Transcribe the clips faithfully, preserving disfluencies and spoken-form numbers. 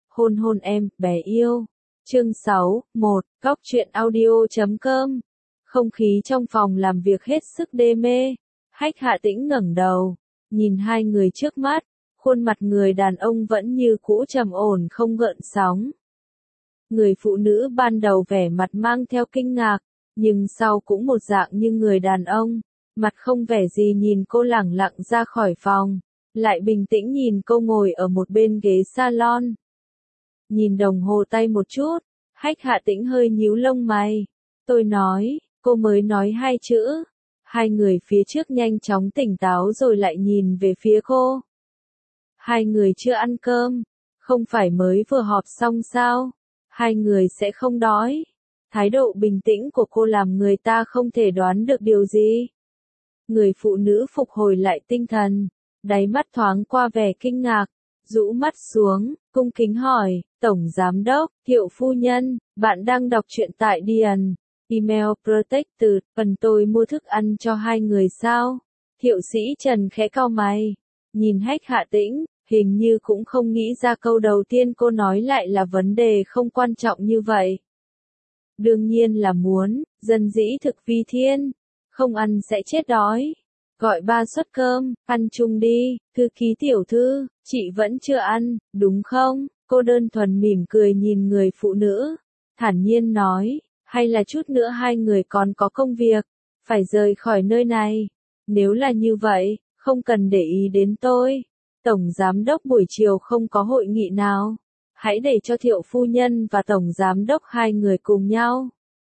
Hôn hôn em, bé yêu. Chương sáu, một, Góc truyện audio chấm com. Không khí trong phòng làm việc hết sức đê mê. Hách Hạ Tĩnh ngẩng đầu, nhìn hai người trước mắt, khuôn mặt người đàn ông vẫn như cũ trầm ổn không gợn sóng. Người phụ nữ ban đầu vẻ mặt mang theo kinh ngạc, nhưng sau cũng một dạng như người đàn ông, mặt không vẻ gì nhìn cô lẳng lặng ra khỏi phòng, lại bình tĩnh nhìn cô ngồi ở một bên ghế salon. Nhìn đồng hồ tay một chút, Hách Hạ Tĩnh hơi nhíu lông mày. Tôi nói, cô mới nói hai chữ. Hai người phía trước nhanh chóng tỉnh táo rồi lại nhìn về phía cô. Hai người chưa ăn cơm, không phải mới vừa họp xong sao? Hai người sẽ không đói. Thái độ bình tĩnh của cô làm người ta không thể đoán được điều gì. Người phụ nữ phục hồi lại tinh thần, đáy mắt thoáng qua vẻ kinh ngạc, rũ mắt xuống, cung kính hỏi, Tổng Giám Đốc, Thiệu Phu Nhân, bạn đang đọc truyện tại Điền, email protected, phần tôi mua thức ăn cho hai người sao? Thiệu Sĩ Trần khẽ cau mày, nhìn Hách Hạ Tĩnh, hình như cũng không nghĩ ra câu đầu tiên cô nói lại là vấn đề không quan trọng như vậy. Đương nhiên là muốn, dân dĩ thực vi thiên, không ăn sẽ chết đói. Gọi ba suất cơm, ăn chung đi, thư ký tiểu thư, chị vẫn chưa ăn, đúng không? Cô đơn thuần mỉm cười nhìn người phụ nữ, thản nhiên nói, hay là chút nữa hai người còn có công việc, phải rời khỏi nơi này. Nếu là như vậy, không cần để ý đến tôi. Tổng Giám Đốc buổi chiều không có hội nghị nào. Hãy để cho Thiệu Phu Nhân và Tổng Giám Đốc hai người cùng nhau.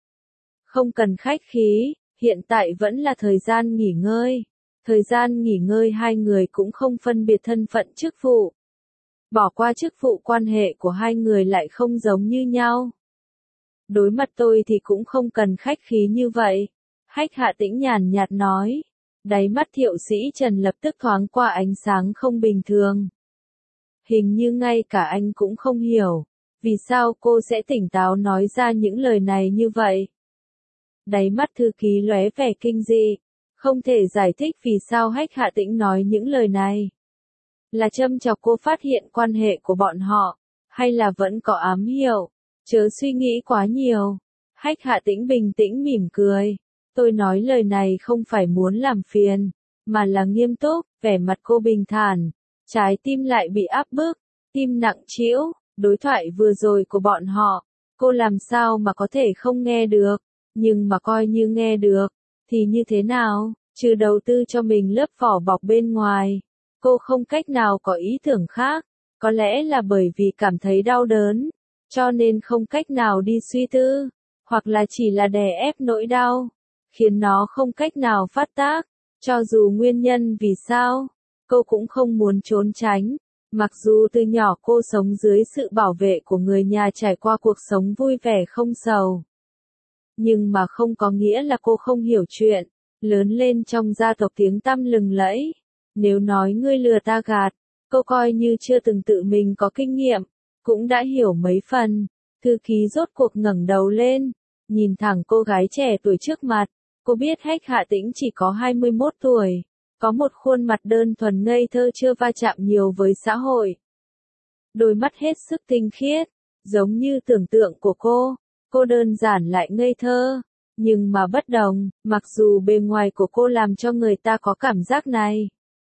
Không cần khách khí, hiện tại vẫn là thời gian nghỉ ngơi. Thời gian nghỉ ngơi hai người cũng không phân biệt thân phận chức vụ. Bỏ qua chức vụ quan hệ của hai người lại không giống như nhau. Đối mặt tôi thì cũng không cần khách khí như vậy. Hách Hạ Tĩnh nhàn nhạt nói. Đáy mắt Thiệu Sĩ Trần lập tức thoáng qua ánh sáng không bình thường. Hình như ngay cả anh cũng không hiểu, vì sao cô sẽ tỉnh táo nói ra những lời này như vậy. Đáy mắt thư ký lóe vẻ kinh dị, không thể giải thích vì sao Hách Hạ Tĩnh nói những lời này. Là châm chọc cô phát hiện quan hệ của bọn họ, hay là vẫn có ám hiệu, chớ suy nghĩ quá nhiều. Hách Hạ Tĩnh bình tĩnh mỉm cười. Tôi nói lời này không phải muốn làm phiền, mà là nghiêm túc, vẻ mặt cô bình thản, trái tim lại bị áp bức, tim nặng trĩu, đối thoại vừa rồi của bọn họ, cô làm sao mà có thể không nghe được, nhưng mà coi như nghe được, thì như thế nào, trừ đầu tư cho mình lớp vỏ bọc bên ngoài, cô không cách nào có ý tưởng khác, có lẽ là bởi vì cảm thấy đau đớn, cho nên không cách nào đi suy tư, hoặc là chỉ là đè ép nỗi đau, khiến nó không cách nào phát tác, cho dù nguyên nhân vì sao, cô cũng không muốn trốn tránh. Mặc dù từ nhỏ cô sống dưới sự bảo vệ của người nhà trải qua cuộc sống vui vẻ không sầu. Nhưng mà không có nghĩa là cô không hiểu chuyện, lớn lên trong gia tộc tiếng tăm lừng lẫy. Nếu nói ngươi lừa ta gạt, cô coi như chưa từng tự mình có kinh nghiệm, cũng đã hiểu mấy phần. Thư ký rốt cuộc ngẩng đầu lên, nhìn thẳng cô gái trẻ tuổi trước mặt. Cô biết Hách Hạ Tĩnh chỉ có hai mươi mốt tuổi, có một khuôn mặt đơn thuần ngây thơ chưa va chạm nhiều với xã hội. Đôi mắt hết sức tinh khiết, giống như tưởng tượng của cô, cô đơn giản lại ngây thơ, nhưng mà bất đồng, mặc dù bề ngoài của cô làm cho người ta có cảm giác này.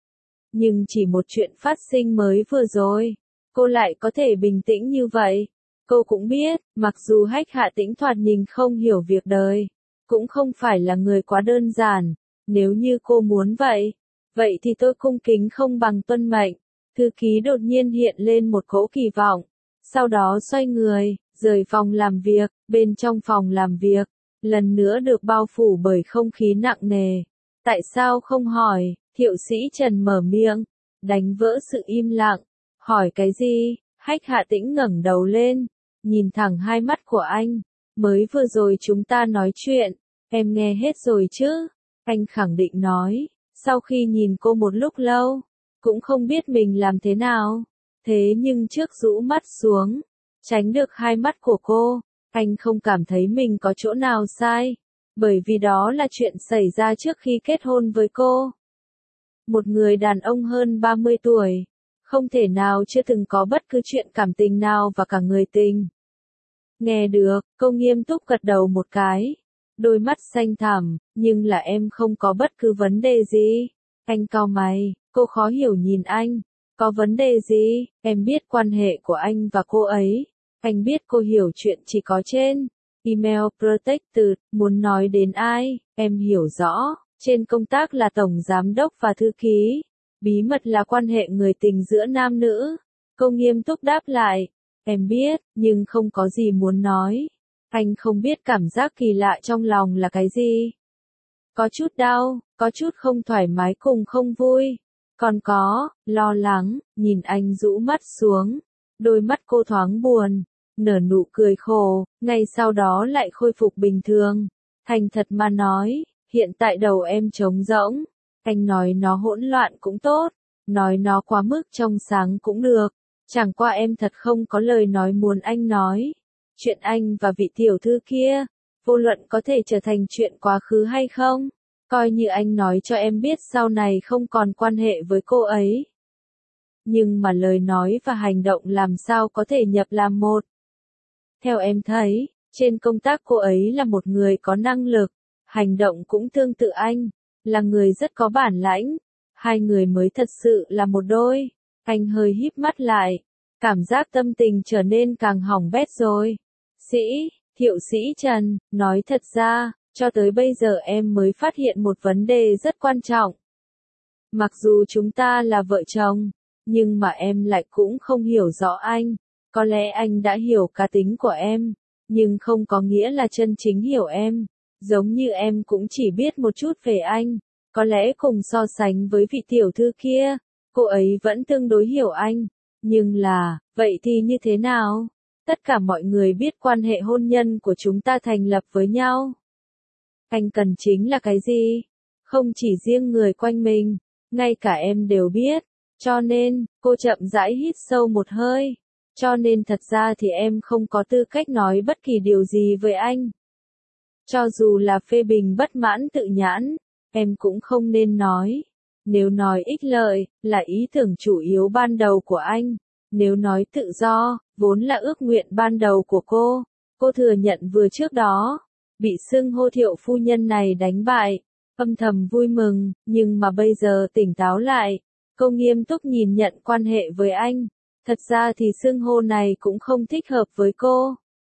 Nhưng chỉ một chuyện phát sinh mới vừa rồi, cô lại có thể bình tĩnh như vậy. Cô cũng biết, mặc dù Hách Hạ Tĩnh thoạt nhìn không hiểu việc đời, cũng không phải là người quá đơn giản, nếu như cô muốn vậy, vậy thì tôi cung kính không bằng tuân mệnh. Thư ký đột nhiên hiện lên một cỗ kỳ vọng, sau đó xoay người, rời phòng làm việc, bên trong phòng làm việc, lần nữa được bao phủ bởi không khí nặng nề. Tại sao không hỏi, Thiệu Sĩ Trần mở miệng, đánh vỡ sự im lặng, hỏi cái gì? Hách Hạ Tĩnh ngẩng đầu lên, nhìn thẳng hai mắt của anh. Mới vừa rồi chúng ta nói chuyện, em nghe hết rồi chứ? Anh khẳng định nói, sau khi nhìn cô một lúc lâu, cũng không biết mình làm thế nào. Thế nhưng trước rũ mắt xuống, tránh được hai mắt của cô, anh không cảm thấy mình có chỗ nào sai, bởi vì đó là chuyện xảy ra trước khi kết hôn với cô. Một người đàn ông hơn ba mươi tuổi, Không thể nào chưa từng có bất cứ chuyện cảm tình nào và cả người tình. Nghe được, cô nghiêm túc gật đầu một cái. Đôi mắt xanh thẳm, nhưng là em không có bất cứ vấn đề gì. Anh cau mày, cô khó hiểu nhìn anh. Có vấn đề gì? Em biết quan hệ của anh và cô ấy. Anh biết cô hiểu chuyện chỉ có trên email protected, muốn nói đến ai, em hiểu rõ. Trên công tác là tổng giám đốc và thư ký. Bí mật là quan hệ người tình giữa nam nữ. Cô nghiêm túc đáp lại. Em biết, nhưng không có gì muốn nói. Anh không biết cảm giác kỳ lạ trong lòng là cái gì. Có chút đau, có chút không thoải mái cùng không vui. Còn có, lo lắng, nhìn anh rũ mắt xuống. Đôi mắt cô thoáng buồn, nở nụ cười khổ, ngay sau đó lại khôi phục bình thường. Thành thật mà nói, hiện tại đầu em trống rỗng. Anh nói nó hỗn loạn cũng tốt, nói nó quá mức trong sáng cũng được. Chẳng qua em thật không có lời nói muốn anh nói. Chuyện anh và vị tiểu thư kia, vô luận có thể trở thành chuyện quá khứ hay không, coi như anh nói cho em biết sau này không còn quan hệ với cô ấy. Nhưng mà lời nói và hành động làm sao có thể nhập làm một. Theo em thấy, trên công tác cô ấy là một người có năng lực, hành động cũng tương tự anh, là người rất có bản lãnh. Hai người mới thật sự là một đôi. Anh hơi híp mắt lại, cảm giác tâm tình trở nên càng hỏng bét rồi. Sĩ, Thiệu sĩ Trần, nói thật ra, cho tới bây giờ em mới phát hiện một vấn đề rất quan trọng. Mặc dù chúng ta là vợ chồng, nhưng mà em lại cũng không hiểu rõ anh. Có lẽ anh đã hiểu cá tính của em, nhưng không có nghĩa là chân chính hiểu em. Giống như em cũng chỉ biết một chút về anh. Có lẽ cùng so sánh với vị tiểu thư kia, cô ấy vẫn tương đối hiểu anh. Nhưng là, vậy thì như thế nào? Tất cả mọi người biết quan hệ hôn nhân của chúng ta thành lập với nhau. Anh cần chính là cái gì? Không chỉ riêng người quanh mình, ngay cả em đều biết. Cho nên, cô chậm rãi hít sâu một hơi. Cho nên thật ra thì em không có tư cách nói bất kỳ điều gì với anh. Cho dù là phê bình bất mãn tự nhãn, em cũng không nên nói. Nếu nói ích lợi, là ý tưởng chủ yếu ban đầu của anh. Nếu nói tự do, vốn là ước nguyện ban đầu của cô. Cô thừa nhận vừa trước đó, bị xưng hô Thiệu phu nhân này đánh bại. Âm thầm vui mừng, nhưng mà bây giờ tỉnh táo lại. Cô nghiêm túc nhìn nhận quan hệ với anh. Thật ra thì xưng hô này cũng không thích hợp với cô.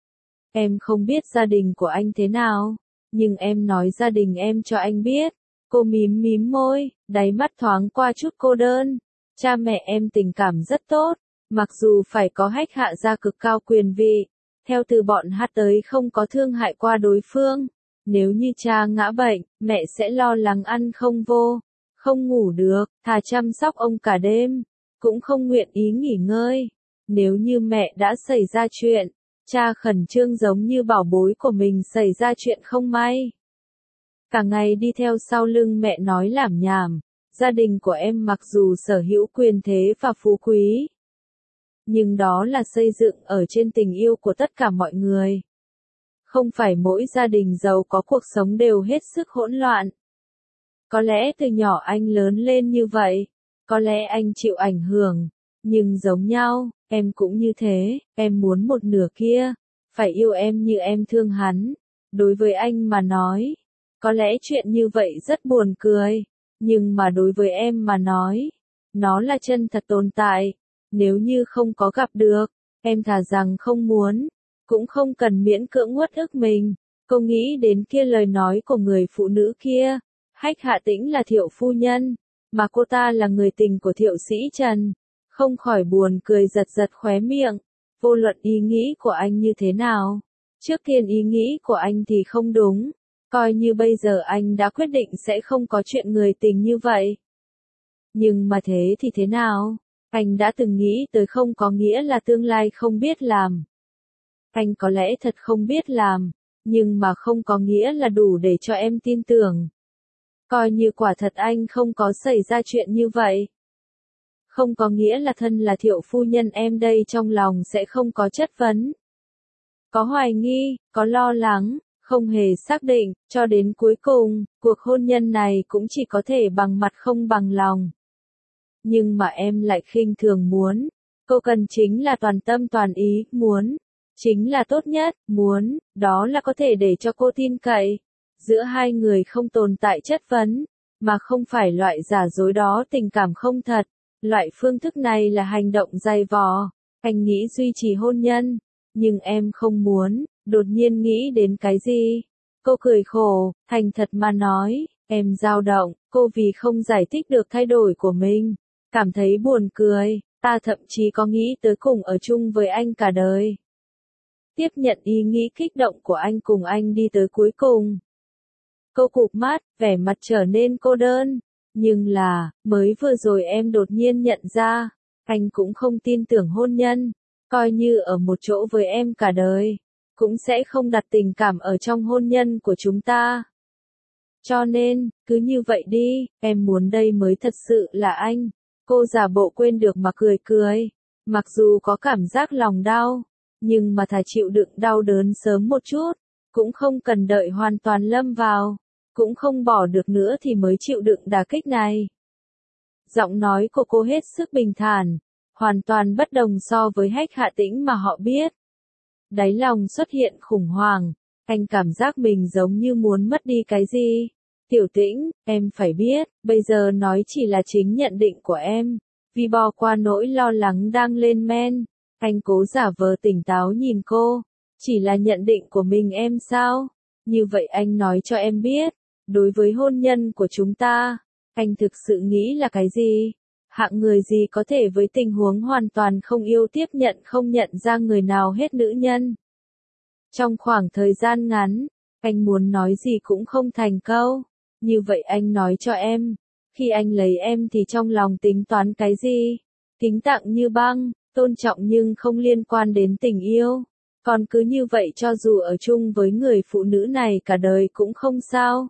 Em không biết gia đình của anh thế nào, nhưng em nói gia đình em cho anh biết. Cô mím mím môi, đáy mắt thoáng qua chút cô đơn. Cha mẹ em tình cảm rất tốt, mặc dù phải có hách hạ gia cực cao quyền vị. Theo từ bọn hát tới không có thương hại qua đối phương. Nếu như cha ngã bệnh, mẹ sẽ lo lắng ăn không vô, không ngủ được, thà chăm sóc ông cả đêm, cũng không nguyện ý nghỉ ngơi. Nếu như mẹ đã xảy ra chuyện, cha khẩn trương giống như bảo bối của mình xảy ra chuyện không may. Cả ngày đi theo sau lưng mẹ nói lảm nhảm. Gia đình của em mặc dù sở hữu quyền thế và phú quý, nhưng đó là xây dựng ở trên tình yêu của tất cả mọi người. Không phải mỗi gia đình giàu có cuộc sống đều hết sức hỗn loạn. Có lẽ từ nhỏ anh lớn lên như vậy, có lẽ anh chịu ảnh hưởng, nhưng giống nhau, em cũng như thế, em muốn một nửa kia, phải yêu em như em thương hắn. Đối với anh mà nói, có lẽ chuyện như vậy rất buồn cười, nhưng mà đối với em mà nói, nó là chân thật tồn tại. Nếu như không có gặp được, em thà rằng không muốn, cũng không cần miễn cưỡng uất ức mình. Cô nghĩ đến kia lời nói của người phụ nữ kia, Hách Hạ Tĩnh là Thiệu phu nhân, mà cô ta là người tình của Thiệu sĩ Trần, không khỏi buồn cười giật giật khóe miệng. Vô luận ý nghĩ của anh như thế nào, trước tiên ý nghĩ của anh thì không đúng, coi như bây giờ anh đã quyết định sẽ không có chuyện người tình như vậy. Nhưng mà thế thì thế nào? Anh đã từng nghĩ tới không có nghĩa là tương lai không biết làm. Anh có lẽ thật không biết làm, nhưng mà không có nghĩa là đủ để cho em tin tưởng. Coi như quả thật anh không có xảy ra chuyện như vậy. Không có nghĩa là thân là Thiệu phu nhân em đây trong lòng sẽ không có chất vấn. Có hoài nghi, có lo lắng, không hề xác định, cho đến cuối cùng, cuộc hôn nhân này cũng chỉ có thể bằng mặt không bằng lòng. nhưng mà em lại khinh thường muốn. Cô cần chính là toàn tâm toàn ý, muốn, chính là tốt nhất, muốn, đó là có thể để cho cô tin cậy. Giữa hai người không tồn tại chất vấn, mà không phải loại giả dối đó tình cảm không thật. Loại phương thức này là hành động dày vò. Anh nghĩ duy trì hôn nhân, nhưng em không muốn, đột nhiên nghĩ đến cái gì? Cô cười khổ, thành thật mà nói, em dao động, cô vì không giải thích được thay đổi của mình, cảm thấy buồn cười, ta thậm chí có nghĩ tới cùng ở chung với anh cả đời. Tiếp nhận ý nghĩ kích động của anh cùng anh đi tới cuối cùng. Cô cụp mắt, vẻ mặt trở nên cô đơn, nhưng là, mới vừa rồi em đột nhiên nhận ra, anh cũng không tin tưởng hôn nhân, coi như ở một chỗ với em cả đời, cũng sẽ không đặt tình cảm ở trong hôn nhân của chúng ta. Cho nên, cứ như vậy đi, em muốn đây mới thật sự là anh. Cô giả bộ quên được mà cười cười, mặc dù có cảm giác lòng đau, nhưng mà thà chịu đựng đau đớn sớm một chút, cũng không cần đợi hoàn toàn lâm vào, cũng không bỏ được nữa thì mới chịu đựng đả kích này. Giọng nói của cô hết sức bình thản, hoàn toàn bất đồng so với Hách Hạ Tĩnh mà họ biết. Đáy lòng xuất hiện khủng hoảng, anh cảm giác mình giống như muốn mất đi cái gì. Tiểu Tĩnh, em phải biết, bây giờ nói chỉ là chính nhận định của em, vì bỏ qua nỗi lo lắng đang lên men. Anh cố giả vờ tỉnh táo nhìn cô, chỉ là nhận định của mình em sao? Như vậy anh nói cho em biết, đối với hôn nhân của chúng ta, anh thực sự nghĩ là cái gì? Hạng người gì có thể với tình huống hoàn toàn không yêu tiếp nhận không nhận ra người nào hết nữ nhân? Trong khoảng thời gian ngắn, anh muốn nói gì cũng không thành câu. Như vậy anh nói cho em, khi anh lấy em thì trong lòng tính toán cái gì? Kính tặng như băng, tôn trọng nhưng không liên quan đến tình yêu. Còn cứ như vậy cho dù ở chung với người phụ nữ này cả đời cũng không sao.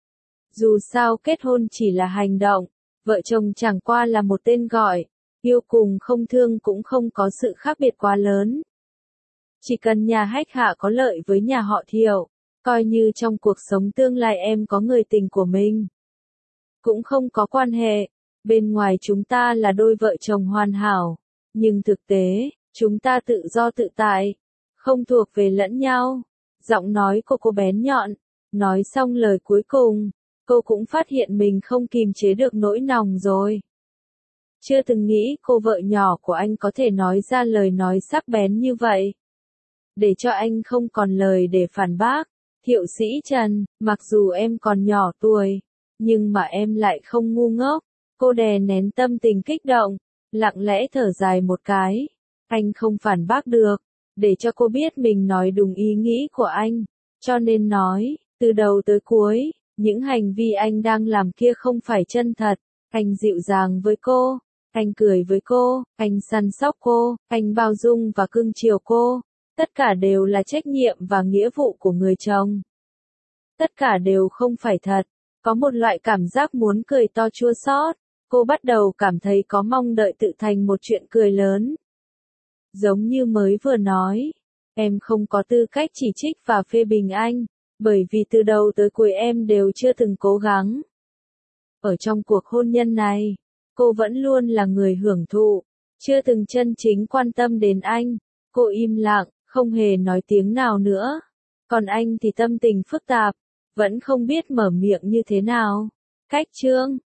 Dù sao kết hôn chỉ là hành động, vợ chồng chẳng qua là một tên gọi, yêu cùng không thương cũng không có sự khác biệt quá lớn. Chỉ cần nhà Hách Hạ có lợi với nhà họ Thiệu, coi như trong cuộc sống tương lai em có người tình của mình, cũng không có quan hệ, bên ngoài chúng ta là đôi vợ chồng hoàn hảo, nhưng thực tế, chúng ta tự do tự tại, không thuộc về lẫn nhau. Giọng nói của cô bén nhọn, nói xong lời cuối cùng, cô cũng phát hiện mình không kìm chế được nỗi lòng rồi. Chưa từng nghĩ cô vợ nhỏ của anh có thể nói ra lời nói sắc bén như vậy. Để cho anh không còn lời để phản bác. Thiệu Sĩ Trần, mặc dù em còn nhỏ tuổi, nhưng mà em lại không ngu ngốc. Cô đè nén tâm tình kích động, lặng lẽ thở dài một cái. Anh không phản bác được, để cho cô biết mình nói đúng ý nghĩ của anh. Cho nên nói, từ đầu tới cuối, những hành vi anh đang làm kia không phải chân thật. Anh dịu dàng với cô, anh cười với cô, anh săn sóc cô, anh bao dung và cưng chiều cô. Tất cả đều là trách nhiệm và nghĩa vụ của người chồng. Tất cả đều không phải thật. Có một loại cảm giác muốn cười to chua xót. Cô bắt đầu cảm thấy có mong đợi tự thành một chuyện cười lớn. Giống như mới vừa nói, em không có tư cách chỉ trích và phê bình anh, bởi vì từ đầu tới cuối em đều chưa từng cố gắng. Ở trong cuộc hôn nhân này, cô vẫn luôn là người hưởng thụ, chưa từng chân chính quan tâm đến anh. Cô im lặng, không hề nói tiếng nào nữa. Còn anh thì tâm tình phức tạp, vẫn không biết mở miệng như thế nào. Cách chương